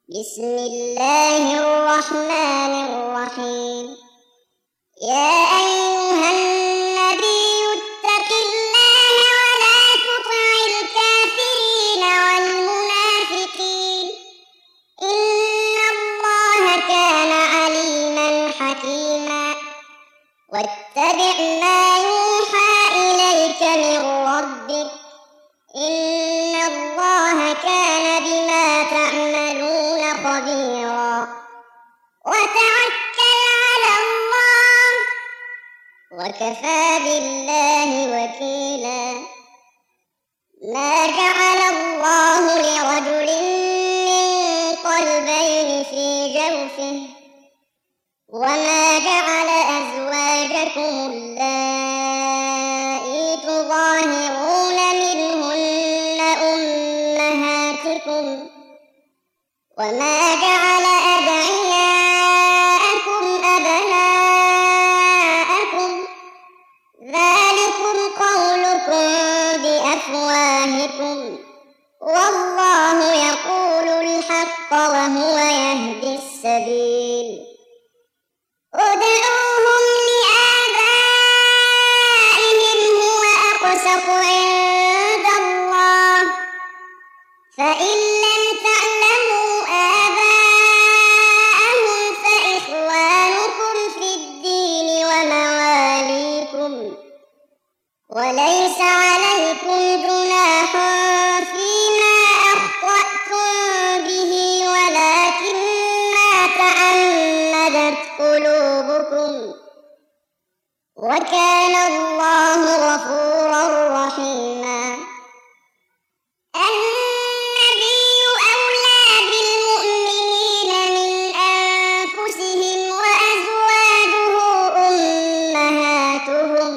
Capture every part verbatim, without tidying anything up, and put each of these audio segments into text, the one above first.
بسم الله الرحمن الرحيم. يا أيها النبي اتق الله ولا تطع الكافرين والمنافقين إن الله كان عليما حكيما. واتبع ما يوحى إليك من ربك إن الله كان بما تعملون خبيرا. وتوكل على الله وكفى بالله وكيلا. ما جعل الله لرجل من قلبين في جوفه وما جعل أزواجكم اللائي تظاهرون منهن أمهاتكم وما جعل أدعياءكم أبناءكم ذلكم قولكم بأفواهكم والله يقول الحق وهو يهدي السبيل. ادعوهم لآبائهم هو أقسط عند الله فإن لم تعلموا آباءهم فإخوانكم في الدين ومواليكم وليس عليكم جناح فيما أخطأتم به ولكن ما تعمدت قلوبكم وكان الله غفورا رحيما. النبي أولى بالمؤمنين من أنفسهم وأزواجه أمهاتهم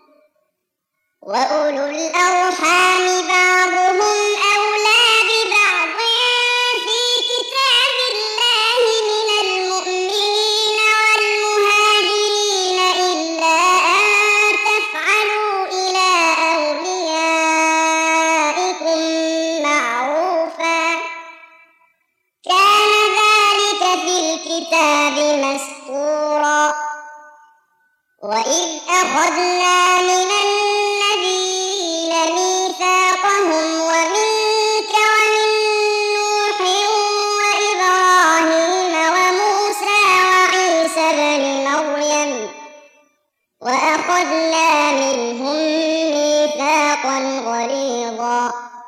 وأولو الأرحام بعضهم أولى ببعض في كتاب الله من المؤمنين والمهاجرين إلا أن تفعلوا إلى أوليائكم معروفا كان ذلك في الكتاب مسطورا. وإذ أخذنا من النبيين ميثاقهم ومنك ومن نوح وإبراهيم وموسى وعيسى ابن مريم وأخذنا منهم ميثاقا غليظا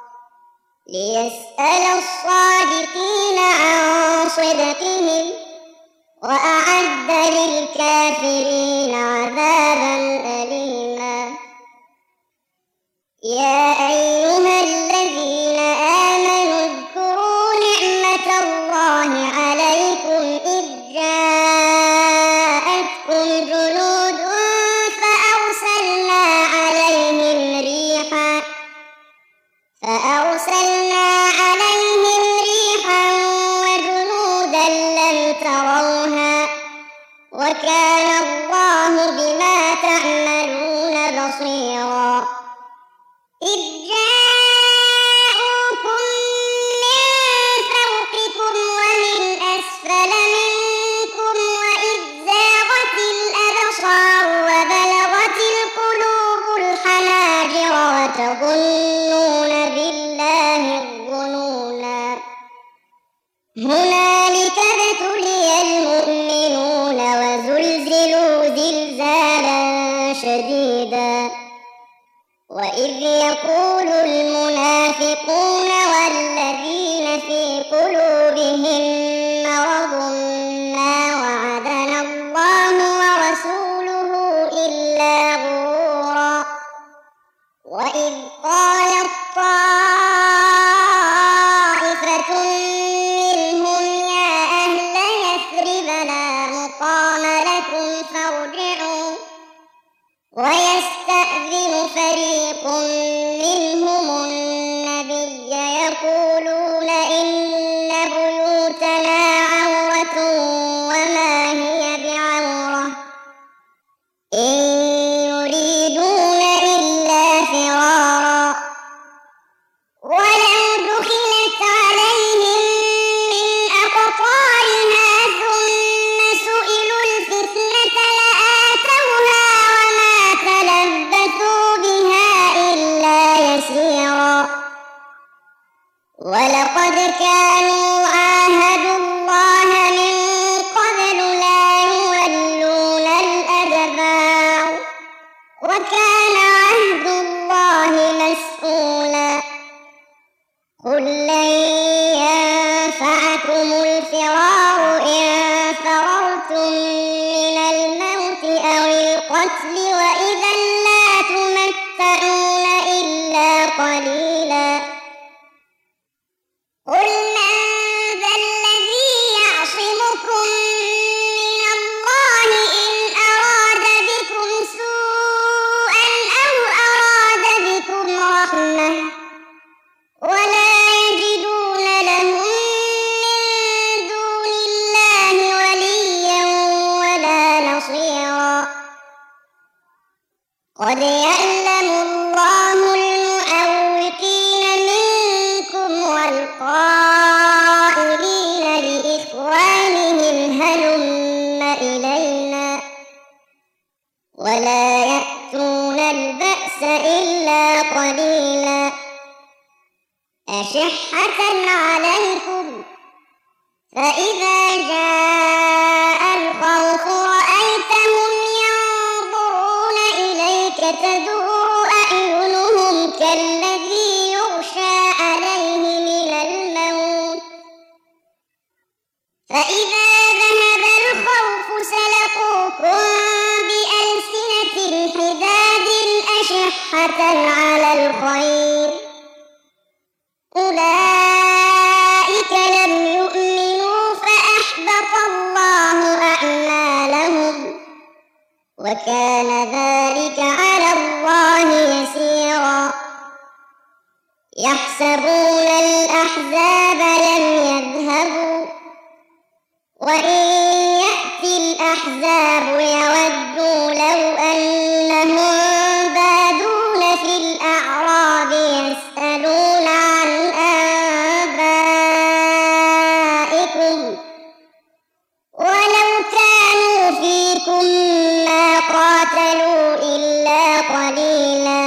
ليسأل الصادقين عن صدقهم وأعد للكافرين عذابا أليما. يا أيها الذين آمنوا اذكروا نعمة الله عليكم إذ جاءتكم جنود فأرسلنا عليهم ريحا فأرسلنا عليهم ريحا وجنودا لم تروها وكان الله بما تعملون بصيرا. إذ جاءوكم من فوقكم ومن أسفل منكم وإذ زاغت الأبصار وبلغت القلوب الحناجر وتظنون بالله الظنونا. هنالك ابتلي المؤمنون وزلزلوا زلزالا شديدا. وإذ يقول المنافقون والذين في قلوبهم مرض ما وعدنا الله ورسوله إلا غرورا. وإذ قالت طائفة منهم يا أهل يثرب لا مقام لكم فارجعوا ويستأذن فريق منهم النبي يقولون إن بيوتنا قد يعلم الله المعوقين منكم والقائلين لإخوانهم هلم إلينا ولا يأتون البأس إلا قليلا أشحة عليكم فإذا جاء الخوف رأيتهم ينظرون إليك تدور أعينهم كالذي يغشى عليه من الموت فإذا ذهب الخوف سلقوكم بألسنة حداد أشحة على الخير أولئك لم يؤمنوا فأحبط الله أعمالهم وكان ذلك على الله يسيرا يحسبون الأحزاب لم يذهبوا وإن يأتي الأحزاب يودوا لو أنهم بادون في الأعراب يسألون عن آبائكم ولو كانوا فيكم ما قاتلوا إلا قليلا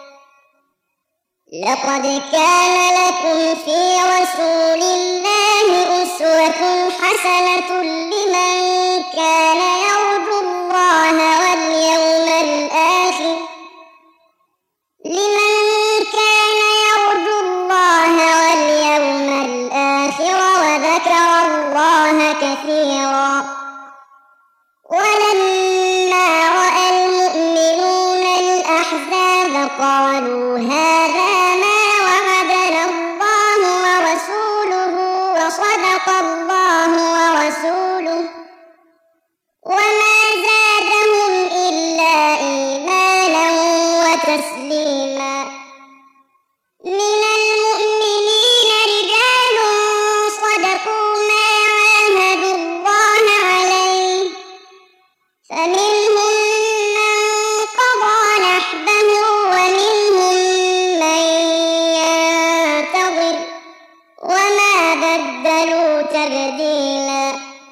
لقد كان لكم في رسول الله أسوة حسنة لمن كان يرجو الله واليوم الآخر لمن كان يرجو الله واليوم الآخر وذكر الله كثيرا ولما رأى المؤمنون الأحزاب قالوا هذا ما وعدنا الله ورسوله وصدق الله ورسوله وما زادهم إلا إيمانا وتسليما من المؤمنين رجال صدقوا ما عاهدوا الله عليه فمنهم من قضى نحبه ومنهم من ينتظر وما بدلوا تبديلا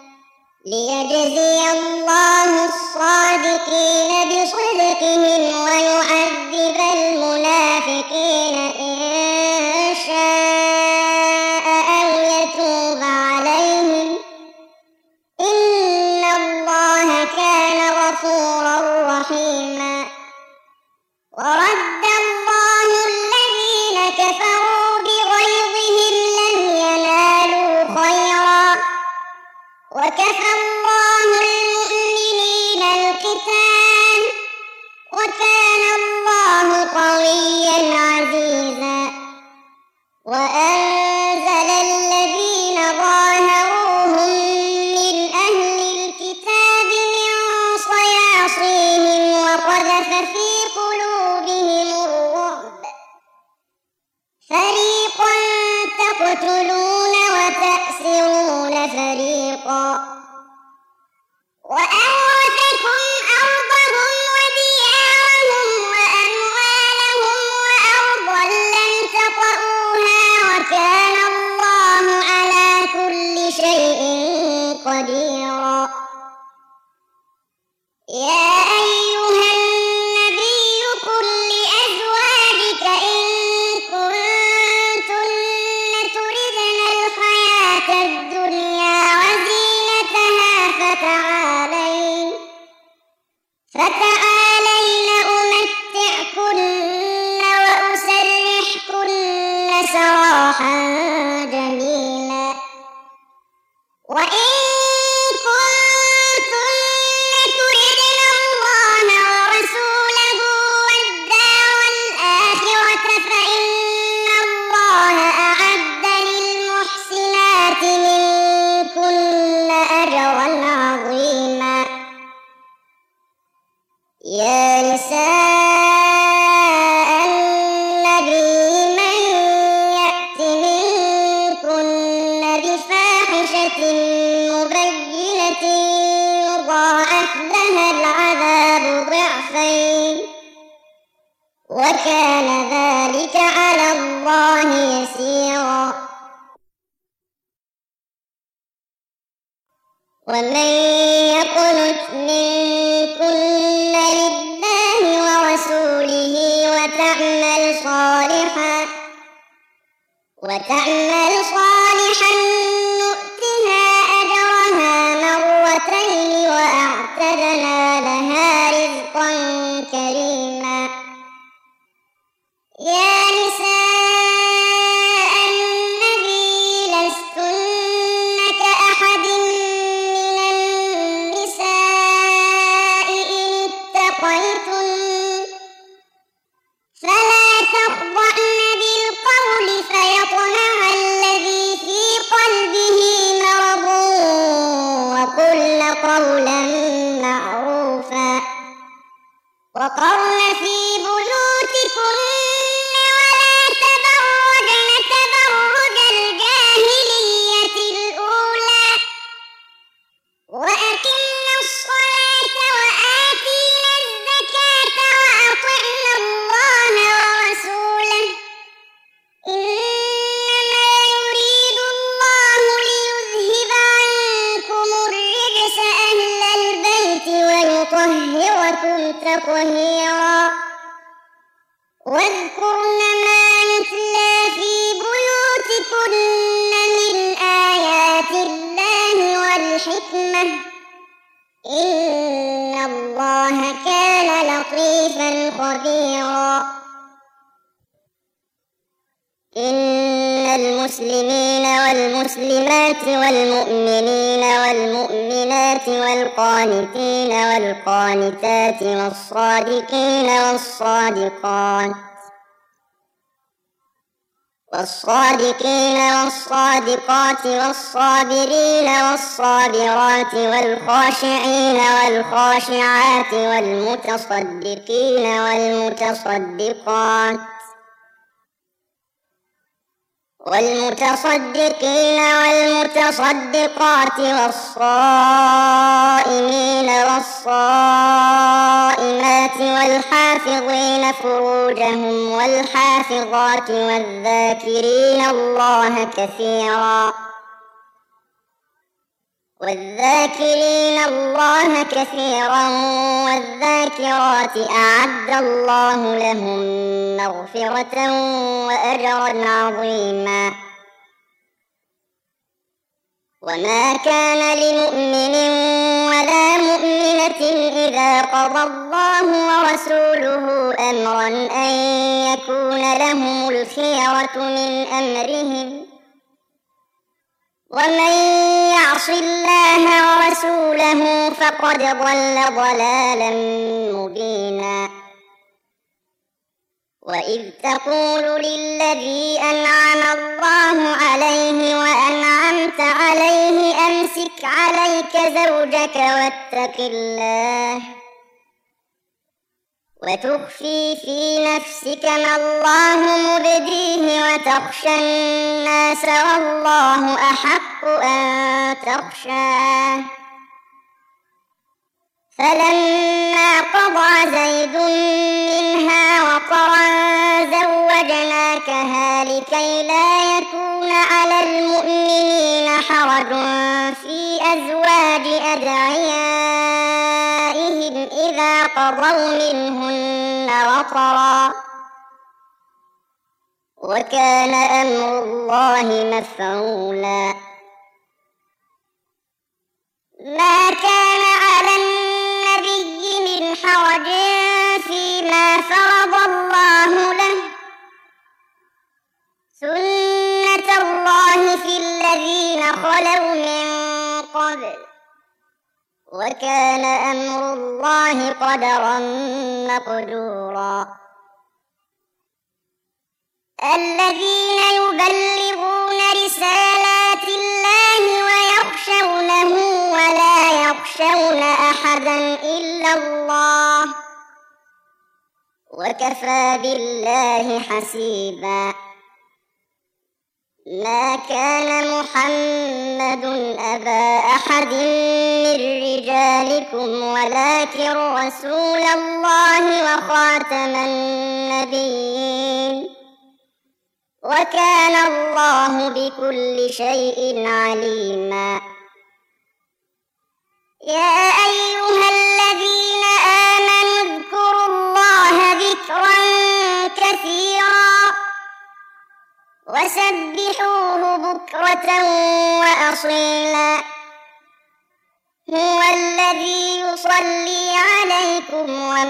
ليجزي الله الصادقين بصدقهم ويعذب المنافقين إن شاء أو يتوب عليهم إن الله كان غفورا رحيما ورد الله الذين كفروا بغيظهم لم ينالوا خيرا وكفى الله المؤمنين القتال وكان الله قويا عزيزا وأنزل الذين ظاهروهم من أهل الكتاب من صياصيهم وقذف في قلوبهم الرعب فريقا تقتلون وتأسرون فريقا وأورثكم أرضهم وديارهم وأموالهم وأرضا لم تطئوها وكان الله على كل شيء قديرا يا أيها النبي قل لأزواجك إن كنتن تردن الحياة الدنيا وزينتها فتعالين فتعالين أمتعكن وأسرحكن سراحا جميلا وإن كنتن تردن الله ورسوله والدار الآخرة فإن الله أعد للمحسنات منكن أجرا عظيما يا نساء النبي من يأت منكن بفاحشة مبينة يضاعف لها العذاب ضعفين ومن يقنت منكن لله ورسوله وتعمل صالحا وتعمل صالحا نؤتها أجرها مرتين وأعتدنا لها رزقا كريما. يا نساء النبي لستن كأحد من النساء إن اتقيتن فلا تخضعن بالقول فيطمع الذي في قلبه مرض وقلن قولا معروفا وقرن في بيوتكن ولا تبرجن تبرج الجاهلية الأولى وأقمنا الصلاة وآتينا الزكاة وأطعنا الله ورسوله إنما يريد الله ليذهب عنكم الرجس أهل البيت ويطهركم تطهيرا. واذكرن ما يتلى في بيوتكن من آيات الله والحكمة إن الله كان لطيفا خبيرا. إن المسلمين والمسلمات والمؤمنين والمؤمنات والقانتين والقانتات والصادقين والصادقات والصادقين والصادقات والصابرين والصابرات والخاشعين والخاشعات والمتصدقين والمتصدقات والمتصدقين والمتصدقات والصائمين والصائمات والحافظين فروجهم والحافظات والذاكرين الله كثيرا والذاكرين الله كثيرا والذاكرات أعد الله لهم مغفرة وأجرا عظيما. وما كان لمؤمن ولا مؤمنة إذا قضى الله ورسوله أمرا أن يكون لهم الخيرة من أمرهم ومن يعص الله ورسوله فقد ضل ضلالا مبينا. وإذ تقول للذي أنعم الله عليه وأنعمت عليه أمسك عليك زوجك واتق الله وتخفي في نفسك ما الله مبديه وتخشى الناس والله أحق أن تخشاه. فلما قضى زيد منها وطرا زوجناكها لكي لا يكون على المؤمنين حرج في أزواج أدعيائهم إذا قضوا منهن وطرا وكان أمر الله مفعولا. ما كان على النبي من حرج فيما فرض الله له سنة الله في الذين خلوا من قبل وكان أمر الله قدرا مقدورا. الذين يبلغون رسالات الله ويخشونه ولا يخشون أحدا إلا الله وكفى بالله حسيبا. ما كان محمد أبا أحد من رجالكم ولكن رسول الله وخاتم النبيين وكان الله بكل شيء عليما. يا أيها الذين آمنوا اذكروا الله ذكرا كثيرا وسبحوه بكرة وأصيلا هو الذي يصلي عليكم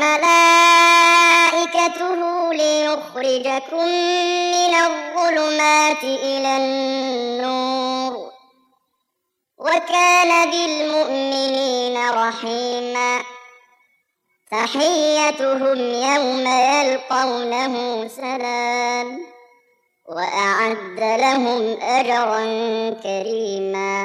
وملائكته ليخرجكم من الظلمات إلى النور وكان بالمؤمنين رحيما تحيتهم يوم يلقونه سلام وأعد لهم أجرا كريما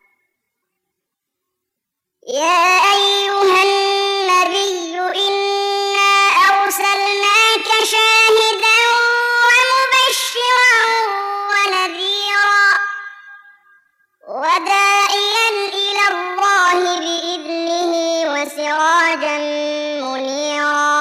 يا أيها النبي إنا أرسلناك شاهدا ومبشرا ونذيرا وداعيا إلى الله بإذنه وسراجا منيرا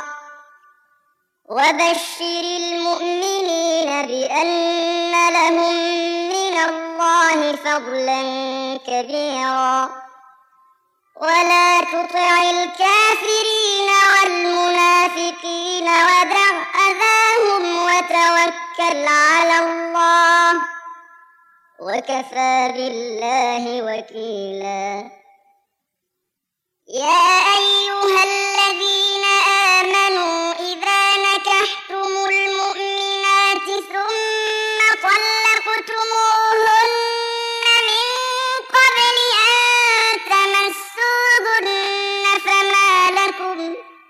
وبشر المؤمنين بأن لهم من الله فضلا كبيرا ولا تطع الكافرين والمنافقين ودع أذاهم وتوكل على الله وكفى بالله وكيلا يا أيها الذين آمنوا إذا نكحتم المؤمنات ثم طلقتموهن من قبل أن تمسوهن فما لكم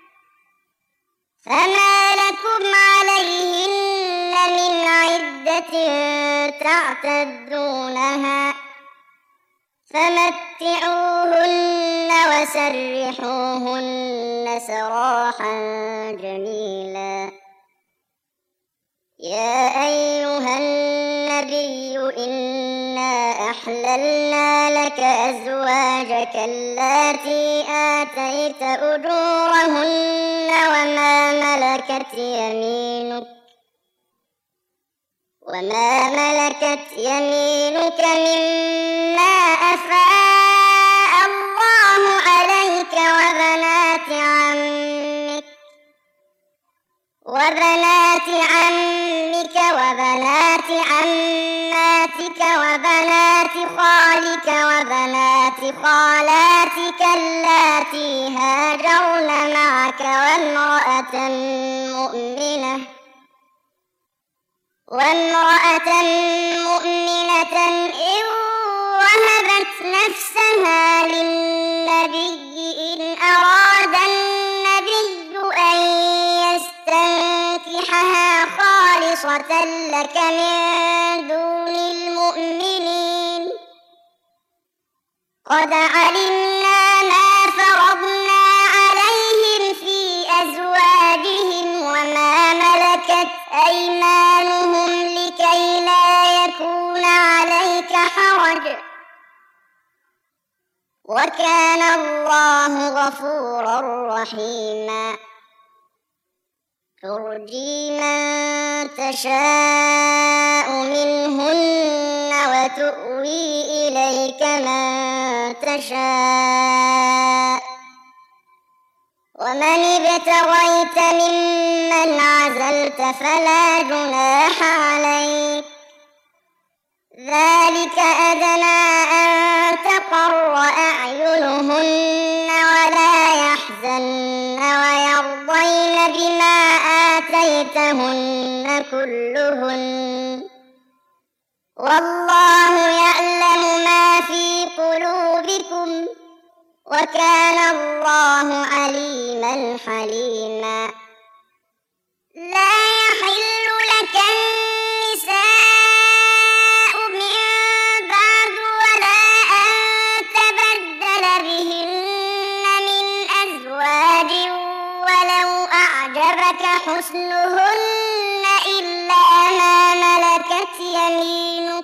فما لكم عليهن من عدة تعتدونها فمتعوهن وسرحوهن سراحا جميلا يا أيها النبي إنا أحللنا لك أزواجك اللاتي آتيت أجورهن وما ملكت يمينك وما ملكت يمينك مما أفاء الله عليك وبنات عمك وبنات عمك وبنات عماتك وبنات خالك وبنات خالاتك اللاتي هاجرن معك وامرأة مؤمنة وامرأة مؤمنة إن وهبت نفسها للنبي إن أراد النبي أن يستنكحها خالصة لك من دون المؤمنين قد علمنا ما فرضنا عليهم في أزواجهم وما ملكت أيمانهم لكي لا يكون عليك حرج وكان الله غفورا رحيما ترجي من تشاء منهن وتؤوي إليك من تشاء ومن ابتغيت ممن عزلت فلا جناح عليك ذلك أدنى أن تقر أعينهن ولا يحزن ويرضين بما آتيتهن كلهن والله يعلم ما في قلوبكم وكان الله عليما حليما لا يحل لك النساء من بعد ولا أن تبدل بهن من أزواج ولو أعجبك حسنهن إلا ما ملكت يمينك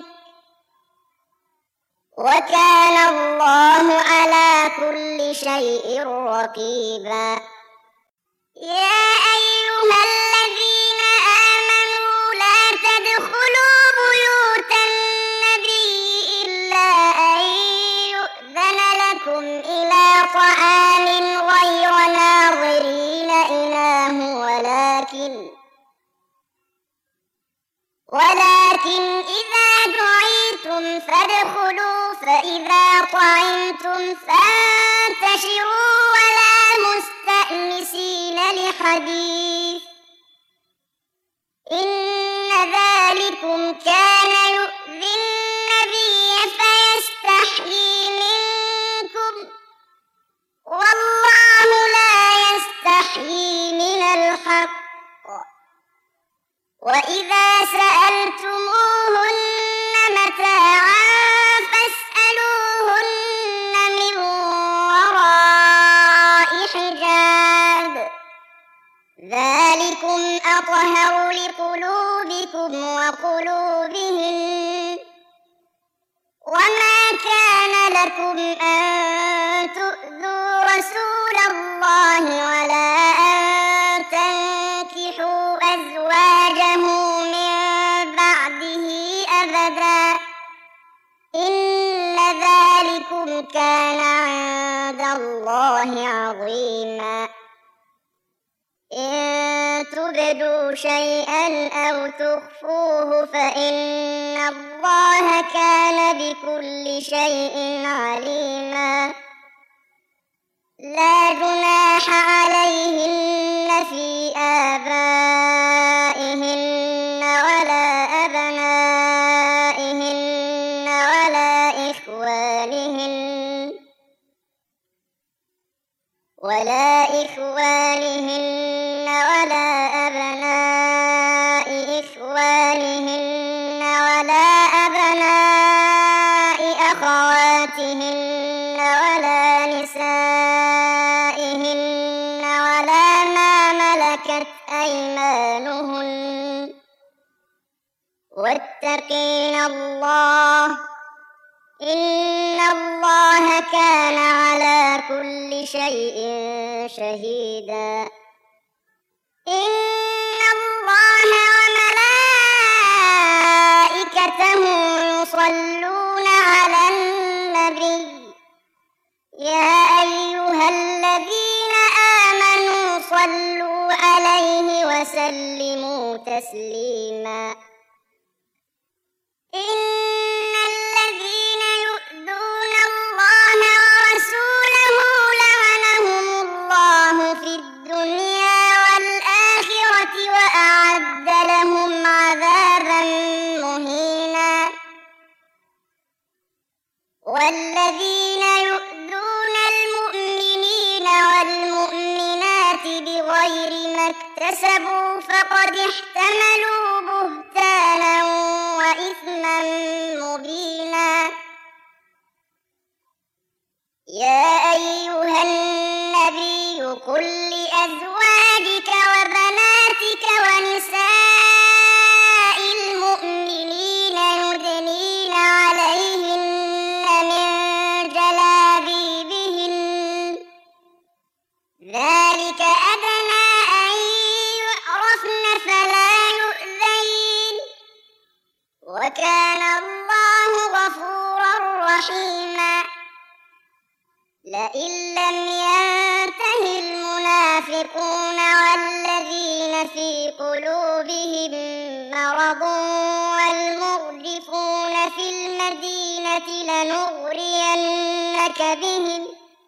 وكان الله على كل شيء رقيبا يا أيها الذين آمنوا لا تدخلوا بيوت النبي إلا أن يؤذن لكم إلى طعام غير ناظرين إناه ولكن ولكن إذا دعيتم فادخلوا فإذا طعمتم فانتشروا ولا مستأنسين لحديث إن ذلكم كان يؤذي النبي فيستحيي منكم والله لا يستحيي من الحق وإذا سألتموهن متاعا فاسألوهن من وراء حجاب ذلكم أطهر لقلوبكم وقلوبهن وما كان لكم أن تؤذوا رسول الله ولا أن تنكحوا أزواجه من بعده أبدا إن ذلكم كان عند الله عظيما إن تبدوا شيئا أو تخفوه فإن الله كان بكل شيء عليما لا جناح عليهن في آبائهن ولا أبنائهن ولا إخوانهن ولا إخوانهن ولا أبناء إخوانهن ولا أبناء أخواتهن ولا نسائهن ولا ما ملكت أيمانهن واتقين الله إن الله كان على كل شيء شهيدا إن الله وملائكته يصلون على النبي يا أيها الذين آمنوا صلوا عليه وسلموا تسليما إن الذين يؤذون الله ورسوله لعنهم الله في الدنيا والآخرة وأعد لهم عذابا مهينا والذين يؤذون المؤمنين والمؤمنات بغير ما اكتسبوا فقد احتملوا بهتانا وإثما مبينا يا أيها النبي قل لأزواجك وبناتك ونساء المؤمنين يدنين عليهن من جلابيبهن ذلك أدنى أن يعرفن فلا يؤذين وكان الله غفورا رحيما لئن لم ينته المنافقون والذين في قلوبهم مرض والمرجفون في المدينة لنغرينك بهم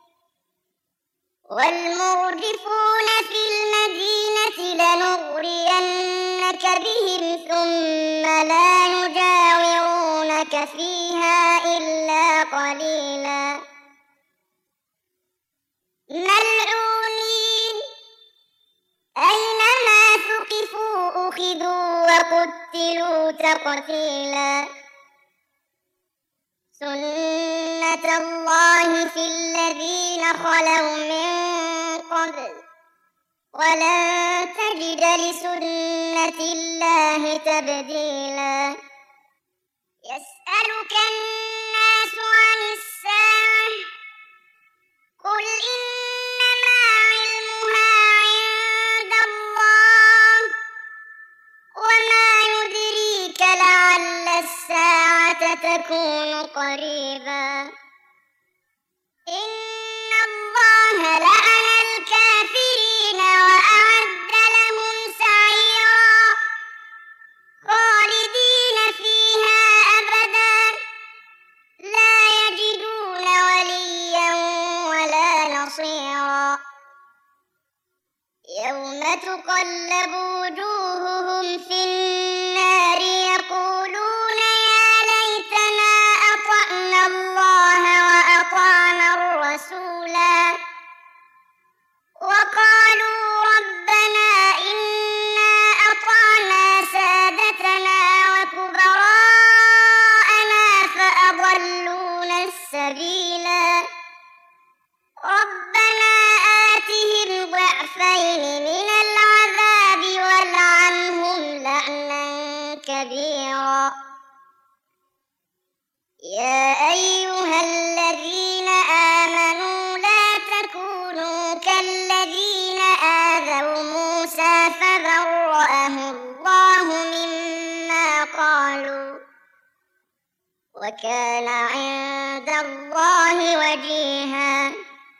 والمرجفون في المدينة لنغرينك بهم ثم لا يجاورونك فيها إلا قليلا ملعونين أينما ثقفوا أخذوا وقتلوا تقتيلا سنة الله في الذين خلوا من قبل ولن تجد لسنة الله تبديلا يسألك الناس عن الساعة قل إنما علمها عند الله وما يدريك لعل الساعة تكون قريبا إن الله وكان عند الله وجيها.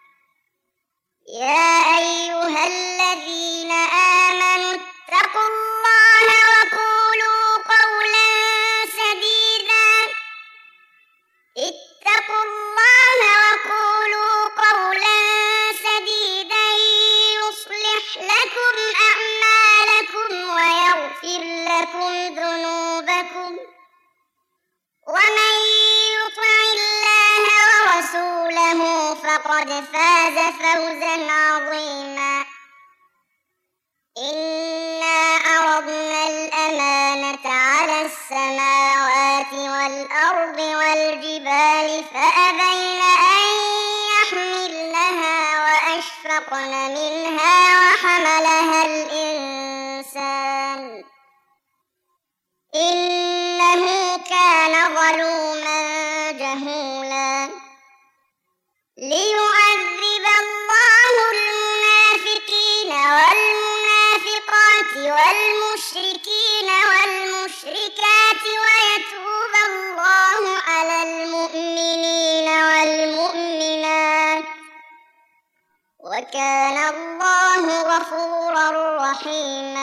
يا أيها الذين آمنوا اتقوا الله وقولوا قولا سديدا اتقوا الله وقولوا قولا سديدا يصلح لكم أعمالكم ويغفر لكم ذنوبكم، ومن يطع الله ورسوله فقد فاز فوزا عظيما. إنا عرضنا الأمانة على السماوات والأرض والجبال فأبين أن يحملنها وأشفقن منها وحملها الإنسان إنه كان ظلوما جهولا. ليعذب الله المنافقين والمنافقات والمشركين والمشركات ويتوب الله على المؤمنين والمؤمنات، وكان الله غفورا رحيما.